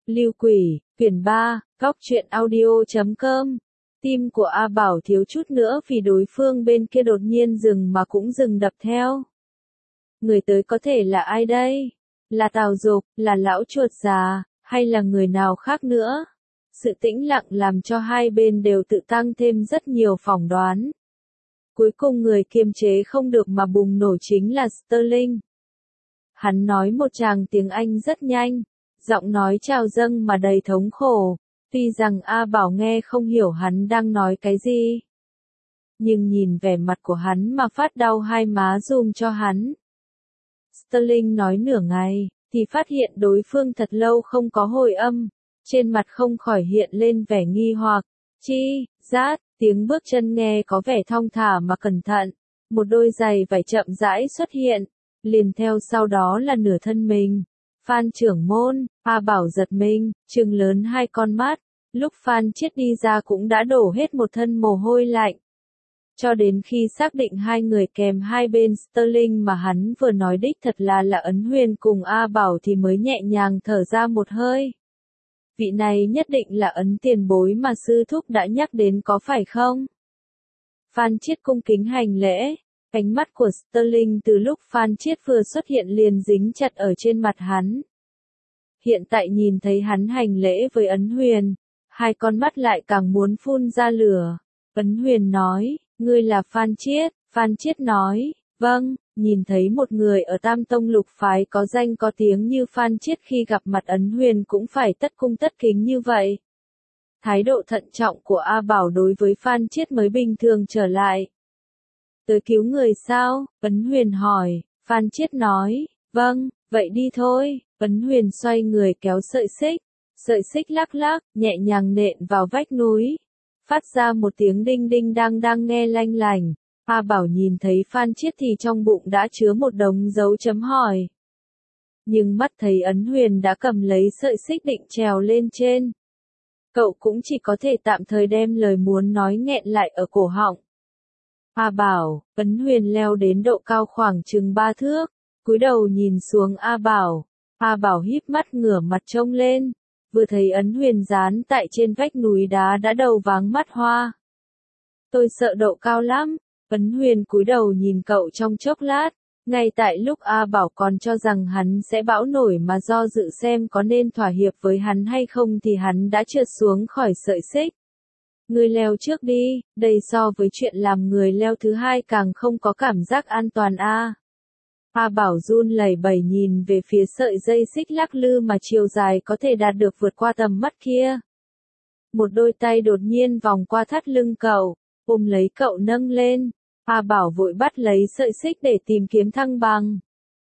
Lưu Quỷ, quyển 3, góc truyện audio.com. Tim của A Bảo thiếu chút nữa vì đối phương bên kia đột nhiên dừng mà cũng dừng đập theo. Người tới có thể là ai đây? Là Tào Dục, là lão chuột già, hay là người nào khác nữa? Sự tĩnh lặng làm cho hai bên đều tự tăng thêm rất nhiều phỏng đoán. Cuối cùng người kiềm chế không được mà bùng nổ chính là Sterling. Hắn nói một tràng tiếng Anh rất nhanh, giọng nói trào dâng mà đầy thống khổ, tuy rằng A Bảo nghe không hiểu hắn đang nói cái gì. Nhưng nhìn vẻ mặt của hắn mà phát đau hai má giùm cho hắn. Sterling nói nửa ngày, thì phát hiện đối phương thật lâu không có hồi âm, trên mặt không khỏi hiện lên vẻ nghi hoặc, rát, tiếng bước chân nghe có vẻ thong thả mà cẩn thận, một đôi giày vải chậm rãi xuất hiện, liền theo sau đó là nửa thân mình. Phan trưởng môn, A Bảo giật mình, trừng lớn hai con mắt, lúc Phan Chiết đi ra cũng đã đổ hết một thân mồ hôi lạnh. Cho đến khi xác định hai người kèm hai bên Sterling mà hắn vừa nói đích thật là Ấn Huyền cùng A Bảo thì mới nhẹ nhàng thở ra một hơi. Vị này nhất định là Ấn tiền bối mà sư thúc đã nhắc đến có phải không? Phan Chiết cung kính hành lễ, ánh mắt của Sterling từ lúc Phan Chiết vừa xuất hiện liền dính chặt ở trên mặt hắn. Hiện tại nhìn thấy hắn hành lễ với Ấn Huyền, hai con mắt lại càng muốn phun ra lửa. Ấn Huyền nói, ngươi là Phan Chiết. Phan Chiết nói, vâng, nhìn thấy một người ở Tam Tông Lục Phái có danh có tiếng như Phan Chiết khi gặp mặt Ấn Huyền cũng phải tất cung tất kính như vậy. Thái độ thận trọng của A Bảo đối với Phan Chiết mới bình thường trở lại. Tới cứu người sao? Ấn Huyền hỏi. Phan Chiết nói, vâng, vậy đi thôi. Ấn Huyền xoay người kéo sợi xích lắc lắc, nhẹ nhàng nện vào vách núi. Phát ra một tiếng đinh đinh đang nghe lanh lành. A Bảo nhìn thấy Phan Chiết thì trong bụng đã chứa một đống dấu chấm hỏi. Nhưng mắt thấy Ấn Huyền đã cầm lấy sợi xích định trèo lên trên. Cậu cũng chỉ có thể tạm thời đem lời muốn nói nghẹn lại ở cổ họng. A Bảo, Ấn Huyền leo đến độ cao khoảng chừng 3 thước, cúi đầu nhìn xuống A Bảo. A Bảo híp mắt ngửa mặt trông lên, vừa thấy Ấn Huyền dán tại trên vách núi đá đã đầu váng mắt hoa. Tôi sợ độ cao lắm. Ấn Huyền cúi đầu nhìn cậu trong chốc lát, ngay tại lúc A Bảo còn cho rằng hắn sẽ bão nổi mà do dự xem có nên thỏa hiệp với hắn hay không thì hắn đã trượt xuống khỏi sợi xích. Ngươi leo trước đi, đây so với chuyện làm người leo thứ hai càng không có cảm giác an toàn a. A Bảo run lẩy bẩy nhìn về phía sợi dây xích lắc lư mà chiều dài có thể đạt được vượt qua tầm mắt kia. Một đôi tay đột nhiên vòng qua thắt lưng cậu, ôm lấy cậu nâng lên. A Bảo vội bắt lấy sợi xích để tìm kiếm thăng bằng.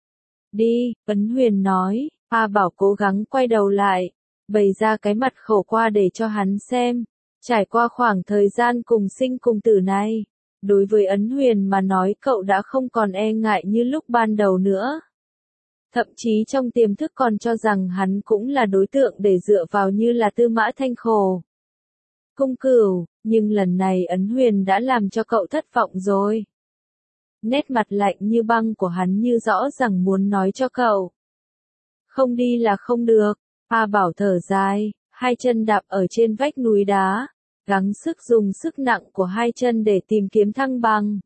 Đi, Ấn Huyền nói. A Bảo cố gắng quay đầu lại, bày ra cái mặt khổ qua để cho hắn xem. Trải qua khoảng thời gian cùng sinh cùng tử này, đối với Ấn Huyền mà nói cậu đã không còn e ngại như lúc ban đầu nữa. Thậm chí trong tiềm thức còn cho rằng hắn cũng là đối tượng để dựa vào như là Tư Mã Thanh Khổ. Cung Cửu, nhưng lần này Ấn Huyền đã làm cho cậu thất vọng rồi. Nét mặt lạnh như băng của hắn như rõ ràng muốn nói cho cậu. Không đi là không được. A Bảo thở dài, hai chân đạp ở trên vách núi đá, gắng sức dùng sức nặng của hai chân để tìm kiếm thăng bằng.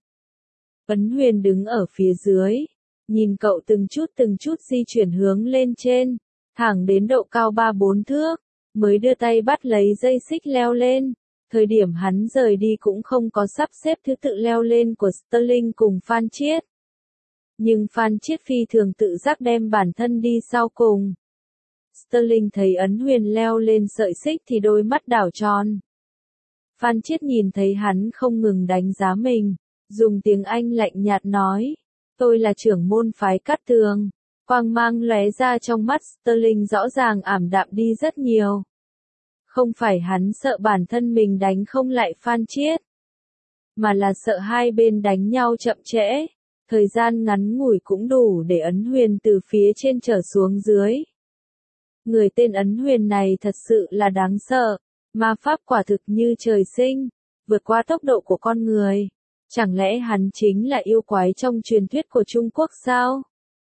Ấn Huyền đứng ở phía dưới, nhìn cậu từng chút di chuyển hướng lên trên, thẳng đến độ cao 3-4 thước, mới đưa tay bắt lấy dây xích leo lên. Thời điểm hắn rời đi cũng không có sắp xếp thứ tự leo lên của Sterling cùng Phan Chiết. Nhưng Phan Chiết phi thường tự giác đem bản thân đi sau cùng. Sterling thấy Ấn Huyền leo lên sợi xích thì đôi mắt đảo tròn. Phan Chiết nhìn thấy hắn không ngừng đánh giá mình, dùng tiếng Anh lạnh nhạt nói, tôi là trưởng môn phái Cát Tường. Quang mang lóe ra trong mắt Sterling rõ ràng ảm đạm đi rất nhiều. Không phải hắn sợ bản thân mình đánh không lại Phan Chiết, mà là sợ hai bên đánh nhau chậm trễ, thời gian ngắn ngủi cũng đủ để Ấn Huyền từ phía trên trở xuống dưới. Người tên Ấn Huyền này thật sự là đáng sợ, ma pháp quả thực như trời sinh, vượt qua tốc độ của con người. Chẳng lẽ hắn chính là yêu quái trong truyền thuyết của Trung Quốc sao?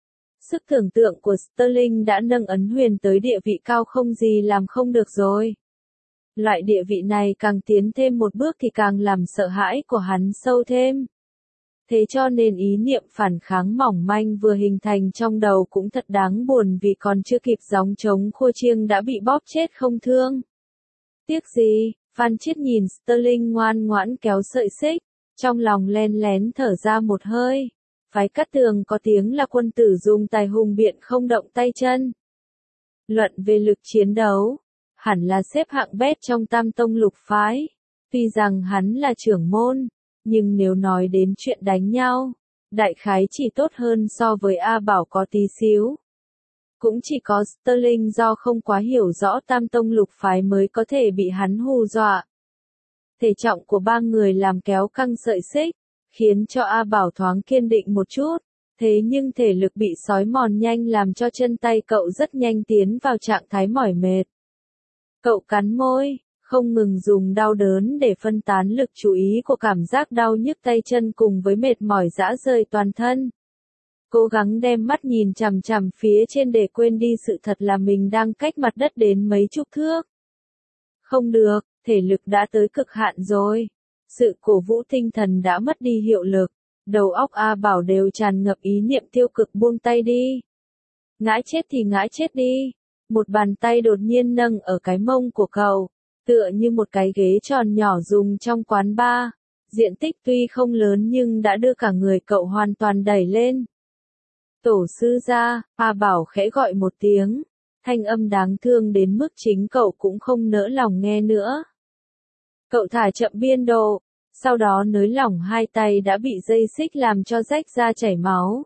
Sức tưởng tượng của Sterling đã nâng Ấn Huyền tới địa vị cao không gì làm không được rồi. Loại địa vị này càng tiến thêm một bước thì càng làm sợ hãi của hắn sâu thêm. Thế cho nên ý niệm phản kháng mỏng manh vừa hình thành trong đầu cũng thật đáng buồn vì còn chưa kịp gióng trống khua chiêng đã bị bóp chết không thương. Tiếc gì, Phan Chiết nhìn Sterling ngoan ngoãn kéo sợi xích, trong lòng len lén thở ra một hơi. Phái Cát Tường có tiếng là quân tử dùng tài hùng biện không động tay chân. Luận về lực chiến đấu, hẳn là xếp hạng bét trong tam tông lục phái. Tuy rằng hắn là trưởng môn, nhưng nếu nói đến chuyện đánh nhau, đại khái chỉ tốt hơn so với A Bảo có tí xíu. Cũng chỉ có Sterling do không quá hiểu rõ tam tông lục phái mới có thể bị hắn hù dọa. Thể trọng của ba người làm kéo căng sợi xích, khiến cho A Bảo thoáng kiên định một chút. Thế nhưng thể lực bị xói mòn nhanh làm cho chân tay cậu rất nhanh tiến vào trạng thái mỏi mệt. Cậu cắn môi, không ngừng dùng đau đớn để phân tán lực chú ý của cảm giác đau nhức tay chân cùng với mệt mỏi rã rời toàn thân. Cố gắng đem mắt nhìn chằm chằm phía trên để quên đi sự thật là mình đang cách mặt đất đến mấy chục thước. Không được, thể lực đã tới cực hạn rồi. Sự cổ vũ tinh thần đã mất đi hiệu lực. Đầu óc A Bảo đều tràn ngập ý niệm tiêu cực buông tay đi. Ngã chết thì ngã chết đi. Một bàn tay đột nhiên nâng ở cái mông của cậu, tựa như một cái ghế tròn nhỏ dùng trong quán bar. Diện tích tuy không lớn nhưng đã đưa cả người cậu hoàn toàn đẩy lên. Tổ sư gia, A Bảo khẽ gọi một tiếng. Thanh âm đáng thương đến mức chính cậu cũng không nỡ lòng nghe nữa. Cậu thả chậm biên độ, sau đó nới lỏng hai tay đã bị dây xích làm cho rách ra chảy máu.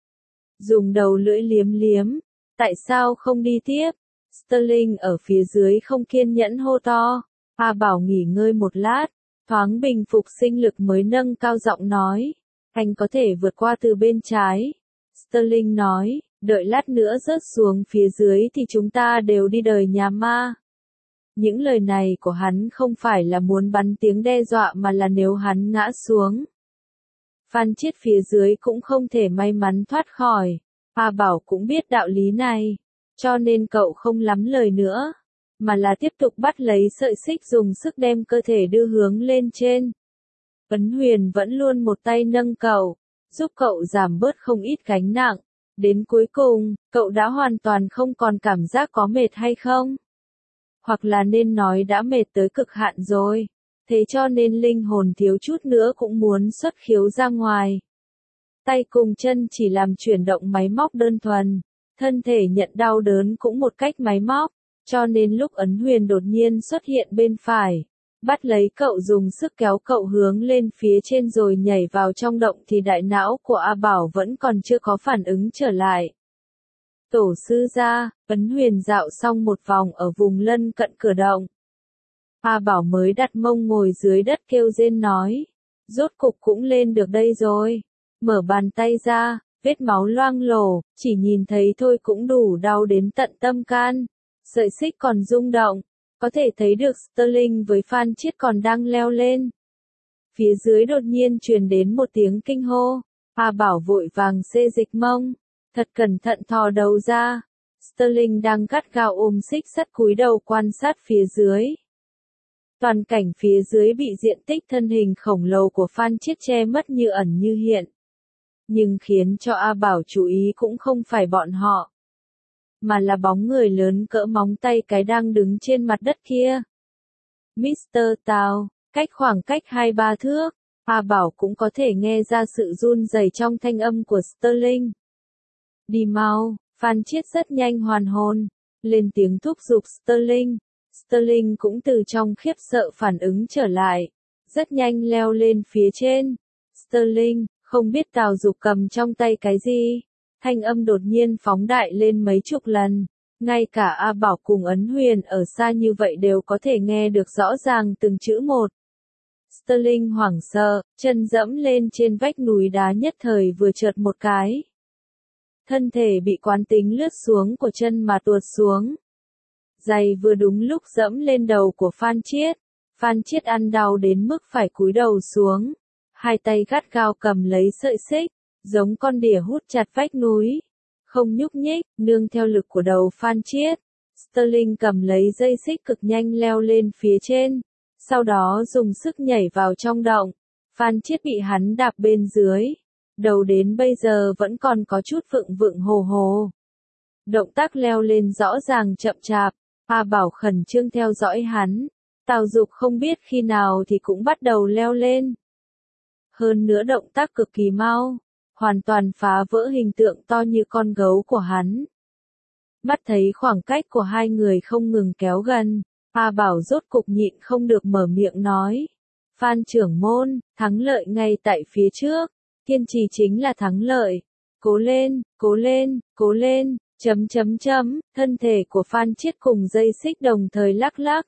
Dùng đầu lưỡi liếm liếm, tại sao không đi tiếp? Sterling ở phía dưới không kiên nhẫn hô to. A Bảo nghỉ ngơi một lát, thoáng bình phục sinh lực mới nâng cao giọng nói. Anh có thể vượt qua từ bên trái. Sterling nói, đợi lát nữa rớt xuống phía dưới thì chúng ta đều đi đời nhà ma. Những lời này của hắn không phải là muốn bắn tiếng đe dọa mà là nếu hắn ngã xuống. Phan Chiết phía dưới cũng không thể may mắn thoát khỏi. A Bảo cũng biết đạo lý này, cho nên cậu không lắm lời nữa, mà là tiếp tục bắt lấy sợi xích dùng sức đem cơ thể đưa hướng lên trên. Ấn Huyền vẫn luôn một tay nâng cậu, giúp cậu giảm bớt không ít gánh nặng. Đến cuối cùng, cậu đã hoàn toàn không còn cảm giác có mệt hay không? Hoặc là nên nói đã mệt tới cực hạn rồi. Thế cho nên linh hồn thiếu chút nữa cũng muốn xuất khiếu ra ngoài. Tay cùng chân chỉ làm chuyển động máy móc đơn thuần. Thân thể nhận đau đớn cũng một cách máy móc. Cho nên lúc Ấn Huyền đột nhiên xuất hiện bên phải, bắt lấy cậu dùng sức kéo cậu hướng lên phía trên rồi nhảy vào trong động thì đại não của A Bảo vẫn còn chưa có phản ứng trở lại. Tổ sư gia, Ấn Huyền dạo xong một vòng ở vùng lân cận cửa động. A Bảo mới đặt mông ngồi dưới đất kêu rên nói. Rốt cục cũng lên được đây rồi. Mở bàn tay ra, vết máu loang lổ, chỉ nhìn thấy thôi cũng đủ đau đến tận tâm can. Sợi xích còn rung động, có thể thấy được Sterling với Phan Chiết còn đang leo lên. Phía dưới đột nhiên truyền đến một tiếng kinh hô. A Bảo vội vàng xê dịch mông, thật cẩn thận thò đầu ra. Sterling đang gắt gao ôm xích sắt cúi đầu quan sát phía dưới. Toàn cảnh phía dưới bị diện tích thân hình khổng lồ của Phan Chiết che mất như ẩn như hiện. Nhưng khiến cho A Bảo chú ý cũng không phải bọn họ, mà là bóng người lớn cỡ móng tay cái đang đứng trên mặt đất kia. Mr. Tao, cách khoảng cách 2-3 thước, A Bảo cũng có thể nghe ra sự run rẩy trong thanh âm của Sterling. Đi mau, Phan Chiết rất nhanh hoàn hồn, lên tiếng thúc giục Sterling. Sterling cũng từ trong khiếp sợ phản ứng trở lại, rất nhanh leo lên phía trên. Sterling, không biết Tào Dục cầm trong tay cái gì? Thanh âm đột nhiên phóng đại lên mấy chục lần. Ngay cả A Bảo cùng Ấn Huyền ở xa như vậy đều có thể nghe được rõ ràng từng chữ một. Sterling hoảng sợ, chân dẫm lên trên vách núi đá nhất thời vừa trượt một cái. Thân thể bị quán tính lướt xuống của chân mà tuột xuống. Giày vừa đúng lúc dẫm lên đầu của Phan Chiết. Phan Chiết ăn đau đến mức phải cúi đầu xuống. Hai tay gắt gao cầm lấy sợi xích, giống con đỉa hút chặt vách núi. không nhúc nhích, nương theo lực của đầu Phan Chiết. Sterling cầm lấy dây xích cực nhanh leo lên phía trên, sau đó dùng sức nhảy vào trong động. Phan Chiết bị hắn đạp bên dưới, đầu đến bây giờ vẫn còn có chút vựng vựng hồ hồ. Động tác leo lên rõ ràng chậm chạp, A Bảo khẩn trương theo dõi hắn. Tào Dục không biết khi nào thì cũng bắt đầu leo lên. Hơn nữa động tác cực kỳ mau, hoàn toàn phá vỡ hình tượng to như con gấu của hắn. Mắt thấy khoảng cách của hai người không ngừng kéo gần, A Bảo rốt cục nhịn không được mở miệng nói. Phan trưởng môn, thắng lợi ngay tại phía trước, kiên trì chính là thắng lợi. Cố lên, cố lên, cố lên, thân thể của Phan Chiết cùng dây xích đồng thời lắc lắc.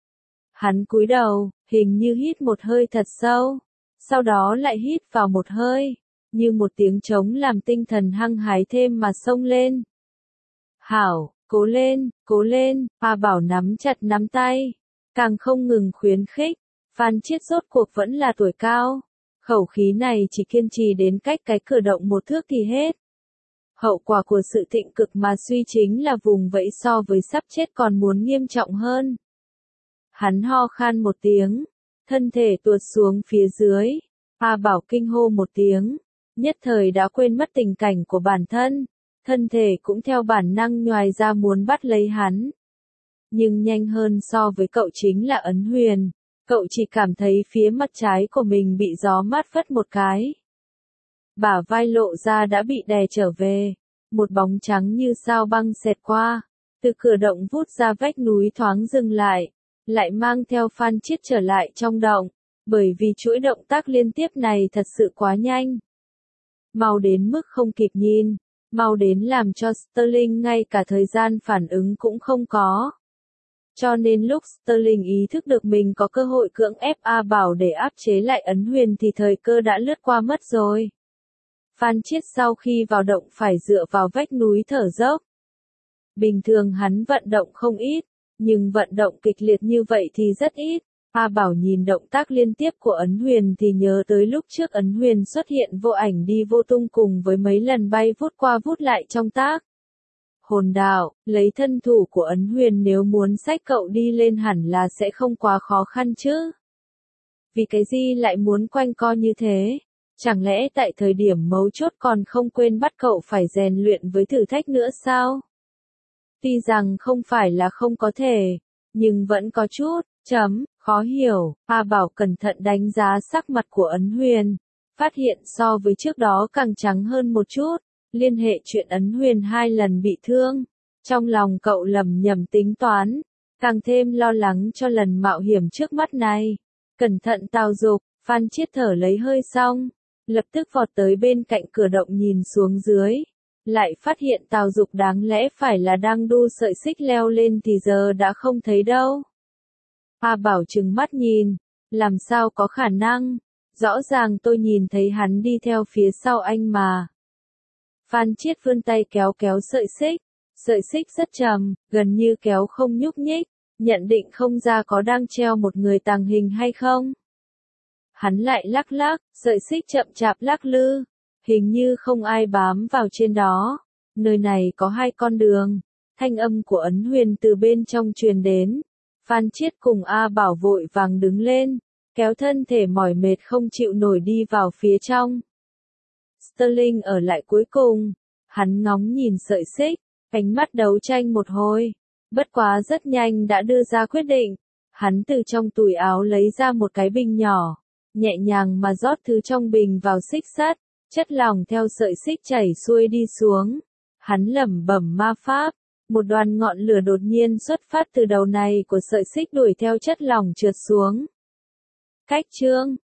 Hắn cúi đầu, hình như hít một hơi thật sâu, sau đó lại hít vào một hơi, như một tiếng trống làm tinh thần hăng hái thêm mà xông lên. Hảo, cố lên, A Bảo nắm chặt nắm tay, càng không ngừng khuyến khích. Phan Chiết rốt cuộc vẫn là tuổi cao, khẩu khí này chỉ kiên trì đến cách cái cửa động một thước thì hết. Hậu quả của sự thịnh cực mà suy chính là vùng vẫy so với sắp chết còn muốn nghiêm trọng hơn. Hắn ho khan một tiếng, thân thể tuột xuống phía dưới. A Bảo kinh hô một tiếng, nhất thời đã quên mất tình cảnh của bản thân, thân thể cũng theo bản năng nhoài ra muốn bắt lấy hắn. Nhưng nhanh hơn so với cậu chính là Ấn Huyền, cậu chỉ cảm thấy phía mặt trái của mình bị gió mát phất một cái. Bả vai lộ ra đã bị đè trở về, một bóng trắng như sao băng xẹt qua, từ cửa động vút ra vách núi thoáng dừng lại mang theo Phan Chiết trở lại trong động, bởi vì chuỗi động tác liên tiếp này thật sự quá nhanh. Mau đến mức không kịp nhìn, mau đến làm cho Sterling ngay cả thời gian phản ứng cũng không có. Cho nên lúc Sterling ý thức được mình có cơ hội cưỡng ép A Bảo để áp chế lại Ấn Huyền thì thời cơ đã lướt qua mất rồi. Phan Chiết sau khi vào động phải dựa vào vách núi thở dốc. Bình thường hắn vận động không ít, nhưng vận động kịch liệt như vậy thì rất ít. A Bảo nhìn động tác liên tiếp của Ấn Huyền thì nhớ tới lúc trước Ấn Huyền xuất hiện vô ảnh đi vô tung cùng với mấy lần bay vút qua vút lại trong tác. Hồn đạo, lấy thân thủ của Ấn Huyền nếu muốn xách cậu đi lên hẳn là sẽ không quá khó khăn chứ. Vì cái gì lại muốn quanh co như thế? Chẳng lẽ tại thời điểm mấu chốt còn không quên bắt cậu phải rèn luyện với thử thách nữa sao? Tuy rằng không phải là không có thể, nhưng vẫn có chút, khó hiểu. A Bảo cẩn thận đánh giá sắc mặt của Ấn Huyền, phát hiện so với trước đó càng trắng hơn một chút, liên hệ chuyện Ấn Huyền 2 lần bị thương. Trong lòng cậu lầm nhầm tính toán, càng thêm lo lắng cho lần mạo hiểm trước mắt này. Cẩn thận Tào Dục, Phan Chiết thở lấy hơi xong, lập tức vọt tới bên cạnh cửa động nhìn xuống dưới. Lại phát hiện Tào Dục đáng lẽ phải là đang đu sợi xích leo lên thì giờ đã không thấy đâu. A Bảo trừng mắt nhìn, làm sao có khả năng, rõ ràng tôi nhìn thấy hắn đi theo phía sau anh mà. Phan Chiết vươn tay kéo sợi xích rất trầm, gần như kéo không nhúc nhích, nhận định không ra có đang treo một người tàng hình hay không. Hắn lại lắc lắc, sợi xích chậm chạp lắc lư, hình như không ai bám vào trên đó. Nơi này có 2 con đường, thanh âm của Ấn Huyền từ bên trong truyền đến. Phan Chiết cùng A Bảo vội vàng đứng lên, kéo thân thể mỏi mệt không chịu nổi đi vào phía trong. Sterling ở lại cuối cùng, hắn ngóng nhìn sợi xích, ánh mắt đấu tranh một hồi, bất quá rất nhanh đã đưa ra quyết định. Hắn từ trong túi áo lấy ra một cái bình nhỏ, nhẹ nhàng mà rót thứ trong bình vào xích sắt, chất lỏng theo sợi xích chảy xuôi đi xuống. Hắn lẩm bẩm ma pháp, một đoàn ngọn lửa đột nhiên xuất phát từ đầu này của sợi xích đuổi theo chất lỏng trượt xuống. Cách chương